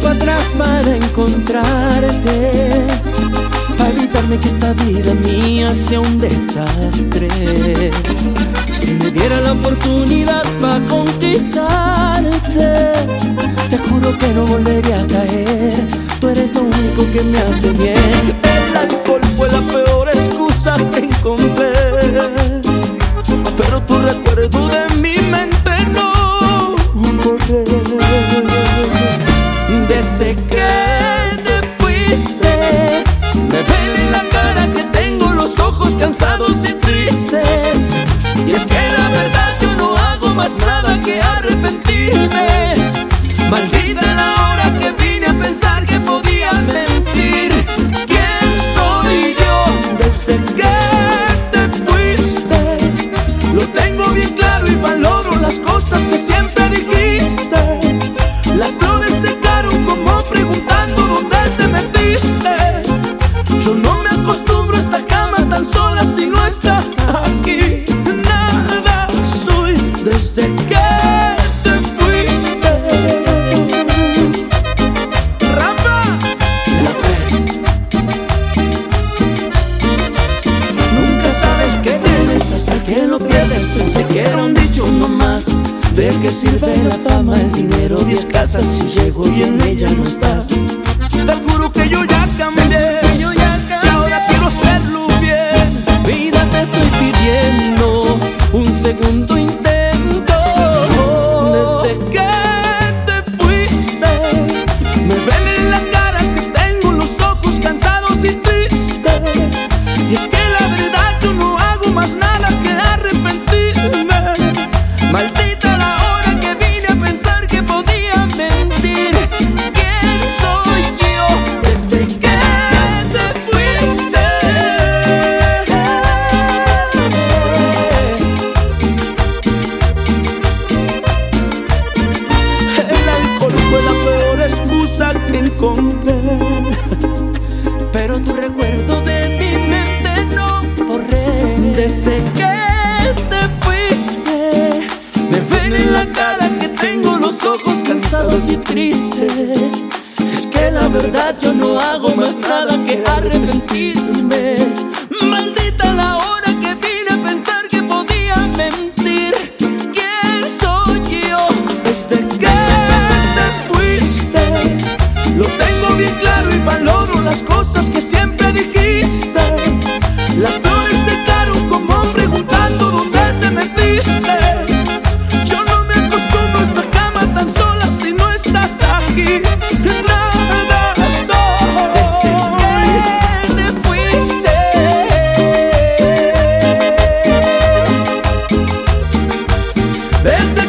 para atrás para encontrarte, para evitarme que esta vida mía sea un desastre. Si me diera la oportunidad para conquistarte, te juro que no volvería a caer. Tú eres lo único que me hace bien. El alcohol fue la peor excusa que encontré, pero tu recuerdo de mi mente no borré. Desde que te fuiste, me ven en la cara que tengo los ojos cansados y tristes. Y es que la verdad yo no hago más nada que arrepentirme. Maldita la hora que vine a pensar que podía mentir. ¿Quién soy yo? Desde que te fuiste, lo tengo bien claro y valoro las cosas que siempre dijiste. Las flores secaron como preguntando dónde te metiste. Yo no me acostumbro a esta cama tan sola si no estás aquí. Nada soy desde que te fuiste. Rafa, nunca sabes qué tienes hasta que lo pierdes. Pensé que era un dicho nomás. ¿De qué sirve la fama, el dinero, 10 casas si llego y en ella no estás? Te juro que yo ya cambié, que ahora quiero hacerlo bien. Vida, te estoy pidiendo un segundo intento. Desde que te fuiste, me ven en la cara que tengo los ojos cansados y tristes. Y es que la verdad yo no hago más nada que arrepentirme. Maldita la hora que vine a pensar que podía mentir. ¿Quién soy yo? Desde que te fuiste. El alcohol fue la peor excusa que encontré, pero tu recuerdo de mi mente no borré. Desde que te fuiste, me ven en la cara que tengo los ojos cansados y tristes. Es que la verdad yo no hago más nada que arrepentirme. Maldita la hora que vine a pensar que podía mentir. ¿Quién soy yo? Desde que te fuiste, lo tengo bien claro y valoro las cosas que siempre dijiste. Las flores secaron como preguntando dónde te metiste. Yo no me acostumbro a esta cama tan sola si no estás aquí. Nada estoy. Desde que te fuiste, desde